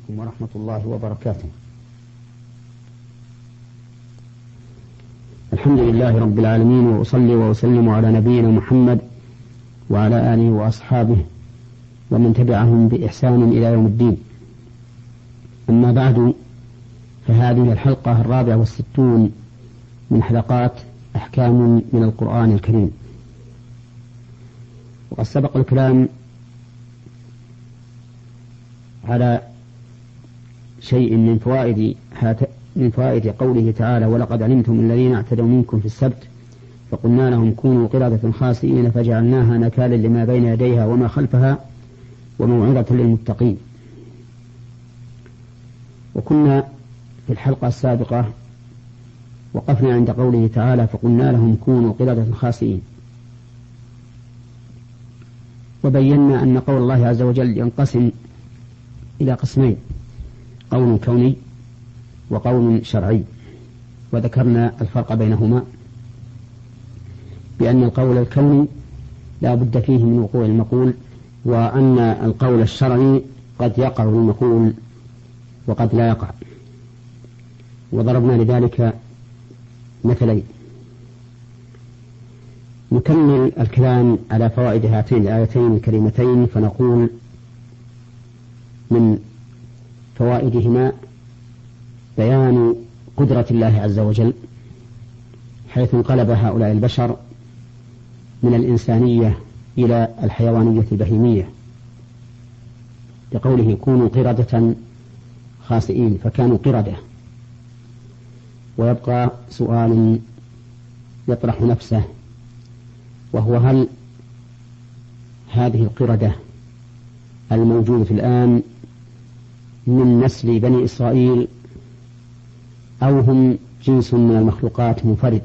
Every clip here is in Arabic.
عليكم ورحمة الله وبركاته. الحمد لله رب العالمين، وأصلي وأسلم على نبينا محمد وعلى آله وأصحابه ومن تبعهم بإحسان إلى يوم الدين. أما بعد، فهذه الحلقة 64 من حلقات أحكام من القرآن الكريم. وقد سبق الكلام على شيء من فوائد قوله تعالى: ولقد علمتم الذين اعتدوا منكم في السبت فقلنا لهم كونوا قردة خاسئين فجعلناها نكالا لما بين يديها وما خلفها وموعظة للمتقين. وكنا في الحلقة السابقة وقفنا عند قوله تعالى: فقلنا لهم كونوا قردة خاسئين، وبينا أن قول الله عز وجل ينقسم إلى قسمين: قول كوني وقول شرعي، وذكرنا الفرق بينهما بأن القول الكوني لا بد فيه من وقوع المقول، وأن القول الشرعي قد يقع المقول وقد لا يقع. وضربنا لذلك مثلين. نكمل الكلام على فوائد هاتين الآيتين الكريمتين، فنقول: من فوائدهما بيان قدرة الله عز وجل، حيث انقلب هؤلاء البشر من الإنسانية إلى الحيوانية البهيمية، لقوله كونوا قردة خاسئين، فكانوا قردة. ويبقى سؤال يطرح نفسه، وهو: هل هذه القردة الموجودة الآن من نسل بني إسرائيل أو هم جنس من المخلوقات منفرد؟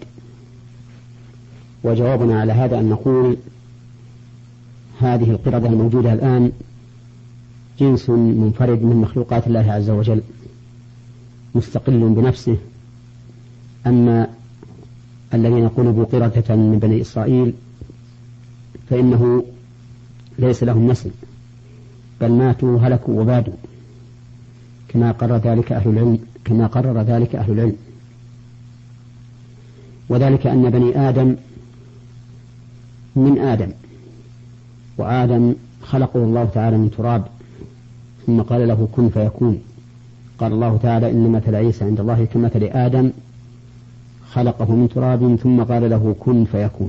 وجوابنا على هذا أن نقول: هذه القردة الموجودة الآن جنس منفرد من مخلوقات الله عز وجل، مستقل بنفسه. أما الذين قلبوا قردة من بني إسرائيل فإنه ليس لهم نسل، بل ماتوا هلكوا وبادوا، كما قرر ذلك أهل العلم. وذلك أن بني آدم من آدم، وآدم خلقه الله تعالى من تراب، ثم قال له كن فيكون. قال الله تعالى: إن مثل عيسى عند الله كمثل آدم خلقه من تراب ثم قال له كن فيكون.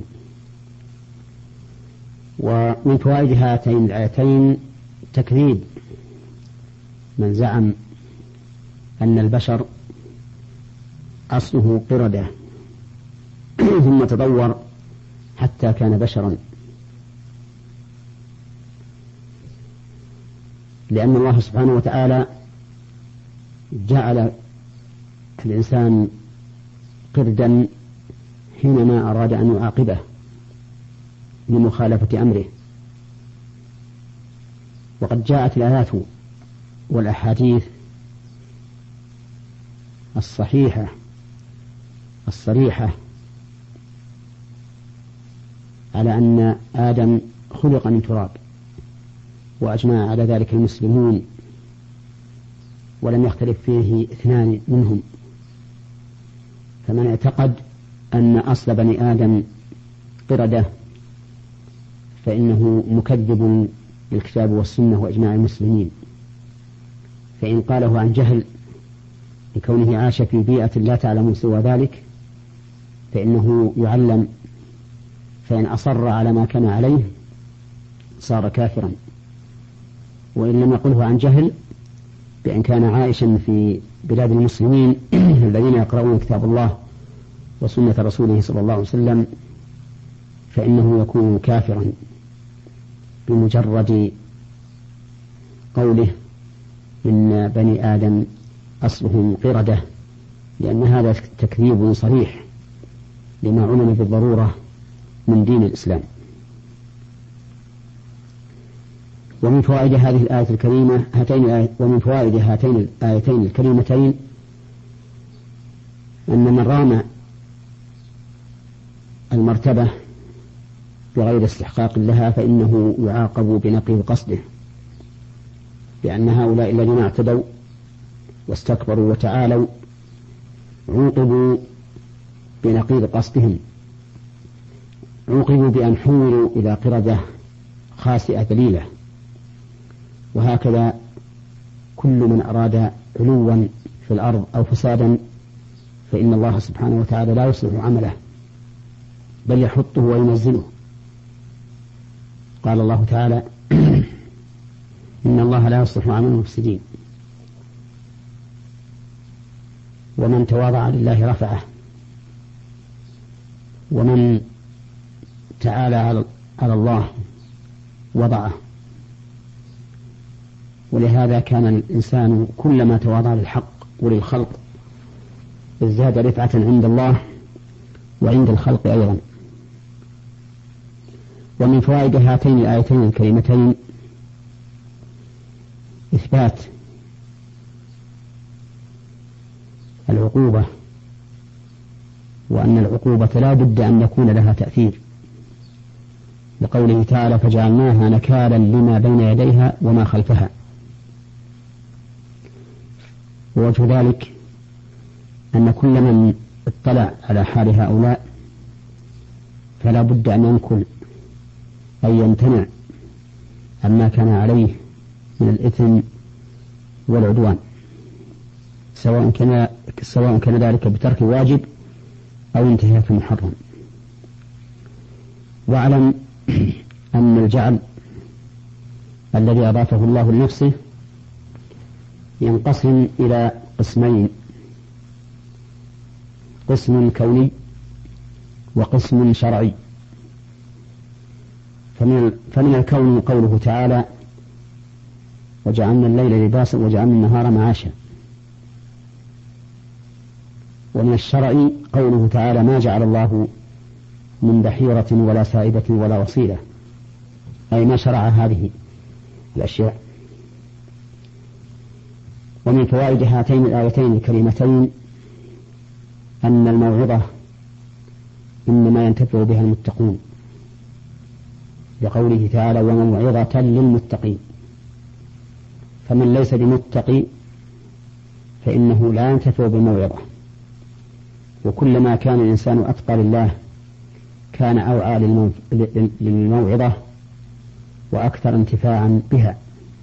ومن فوائد هاتين الآيتين تكذيب من زعم أن البشر أصله قردة ثم تطور حتى كان بشرا، لأن الله سبحانه وتعالى جعل الإنسان قردا حينما أراد أن يعاقبه لمخالفة أمره. وقد جاءت الآيات والأحاديث الصحيحة الصريحة على أن آدم خلق من تراب، وأجمع على ذلك المسلمون، ولم يختلف فيه اثنان منهم. فمن اعتقد أن أصل بني آدم قردة فإنه مكذب للكتاب والسنة وإجماع المسلمين، فإن قاله عن جهل لكونه عاش في بيئة لا تعلم سوى ذلك فإنه يعلم، فإن أصر على ما كان عليه صار كافرا. وإن لم يقله عن جهل بأن كان عائشا في بلاد المسلمين الذين يقرؤون كتاب الله وسنة رسوله صلى الله عليه وسلم فإنه يكون كافرا بمجرد قوله إن بني آدم أصلهم قردة، لأن هذا تكذيب صريح لما علم بالضرورة من دين الإسلام. ومن فوائد هذه الآية الكريمة ومن فوائد هاتين الآيتين الكريمتين أن من رام المرتبة بغير استحقاق لها فإنه يعاقب بنقيض قصده، لأن هؤلاء الذين اعتدوا واستكبروا وتعالوا عوقبوا بنقيض قصدهم، عوقبوا بأن حولوا إلى قردة خاسئة ذليلة. وهكذا كل من أراد علوا في الأرض أو فسادا فإن الله سبحانه وتعالى لا يصلح عمله بل يحطه وينزله. قال الله تعالى إن الله لا يصلح عمل المفسدين، ومن تواضع لله رفعه، ومن تعالى على الله وضعه. ولهذا كان الإنسان كلما تواضع للحق وللخلق ازداد رفعة عند الله وعند الخلق أيضا. ومن فوائد هاتين الآيتين الكريمتين إثبات العقوبة، وأن العقوبة لا بد أن يكون لها تأثير، لقوله تعالى فجعلناها نكالا لما بين يديها وما خلفها. ووجه ذلك أن كل من اطلع على حال هؤلاء فلا بد أن ينكل أي يمتنع عما كان عليه من الإثم والعدوان، سواء كان ذلك بترك واجب أو انتهاك محرم. واعلم أن الجعل الذي أضافه الله لنفسه ينقسم إلى قسمين: قسم وقسم شرعي. فمن الكون قوله تعالى وجعلنا الليل لباسا وجعلنا النهار معاشا. ومن الشرع قوله تعالى ما جعل الله من بحيرة ولا سائبة ولا وصيلة، أي ما شرع هذه الأشياء. ومن فوائد هاتين الآيتين الكريمتين أن الموعظة إنما ينتفع بها المتقون، لقوله تعالى وموعظة للمتقين. فمن ليس بمتقي فإنه لا ينتفع بالموعظة، وكلما كان الإنسان أتقى لله كان أوعى للموعظة وأكثر انتفاعا بها.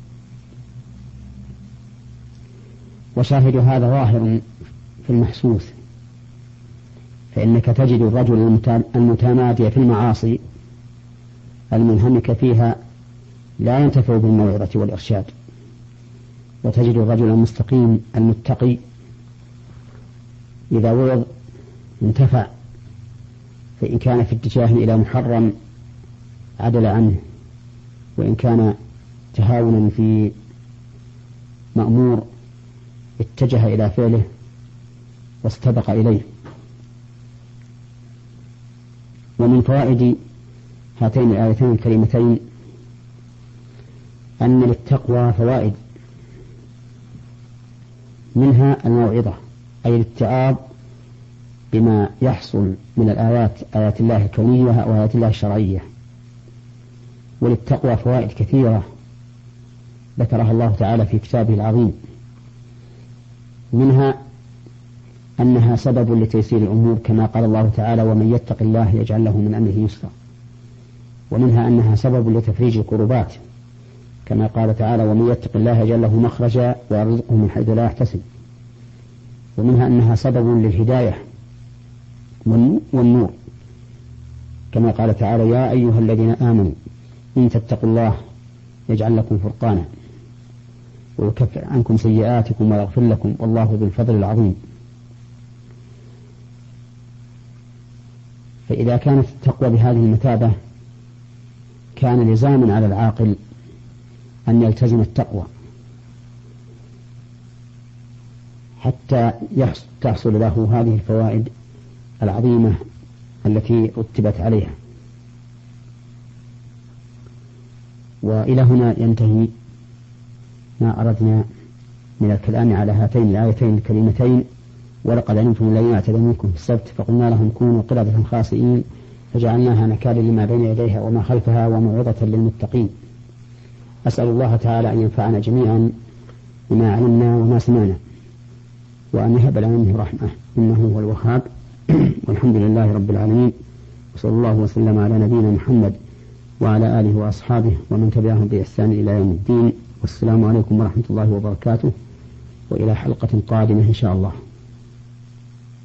وشاهد هذا ظاهر في المحسوس، فإنك تجد الرجل المتمادي في المعاصي المنهمك فيها لا ينتفع بالموعظة والإرشاد، وتجد الرجل المستقيم المتقي إذا وعظ انتفع، فإن كان في اتجاه إلى محرم عدل عنه، وإن كان تهاونا في مأمور اتجه إلى فعله واستبق إليه. ومن فوائد هاتين الآيتين الكريمتين أن للتقوى فوائد، منها الموعظة أي الاتعاظ بما يحصل من الآيات، آيات الله الكونية وآيات الله الشرعية. وللتقوى فوائد كثيرة ذكرها الله تعالى في كتابه العظيم، منها أنها سبب لتيسير الأمور كما قال الله تعالى ومن يتق الله يجعل له من أمره يسرا. ومنها أنها سبب لتفريج الكربات كما قال تعالى ومن يتق الله يجعل له مخرجا ويرزقه من حيث لا يحتسب. ومنها أنها سبب للهداية والنور كما قال تعالى يا أيها الذين آمنوا إن تتقوا الله يجعل لكم فرقانا ويكفر عنكم سيئاتكم ويغفر لكم والله ذو الفضل العظيم. فإذا كانت التقوى بهذه المثابة كان لزاما على العاقل أن يلتزم التقوى حتى تحصل له هذه الفوائد العظيمة التي رتبت عليها. وإلى هنا ينتهي ما أردنا من الكلام على هاتين الآيتين الكريمتين. ولقد علمتم الذين اعتدوا منكم في السبت فقلنا لهم كونوا قردة خاسئين فجعلناها نكالا لما بين يديها وما خلفها وموعظة للمتقين. أسأل الله تعالى أن ينفعنا جميعا بما علمنا وما سمعنا. وأن يهب لنا منه رحمة إنه هو الوهاب. والحمد لله رب العالمين، وصلى الله وسلم على نبينا محمد وعلى آله وأصحابه ومن تبعهم بإحسان إلى يوم الدين. والسلام عليكم ورحمة الله وبركاته، وإلى حلقة قادمة إن شاء الله.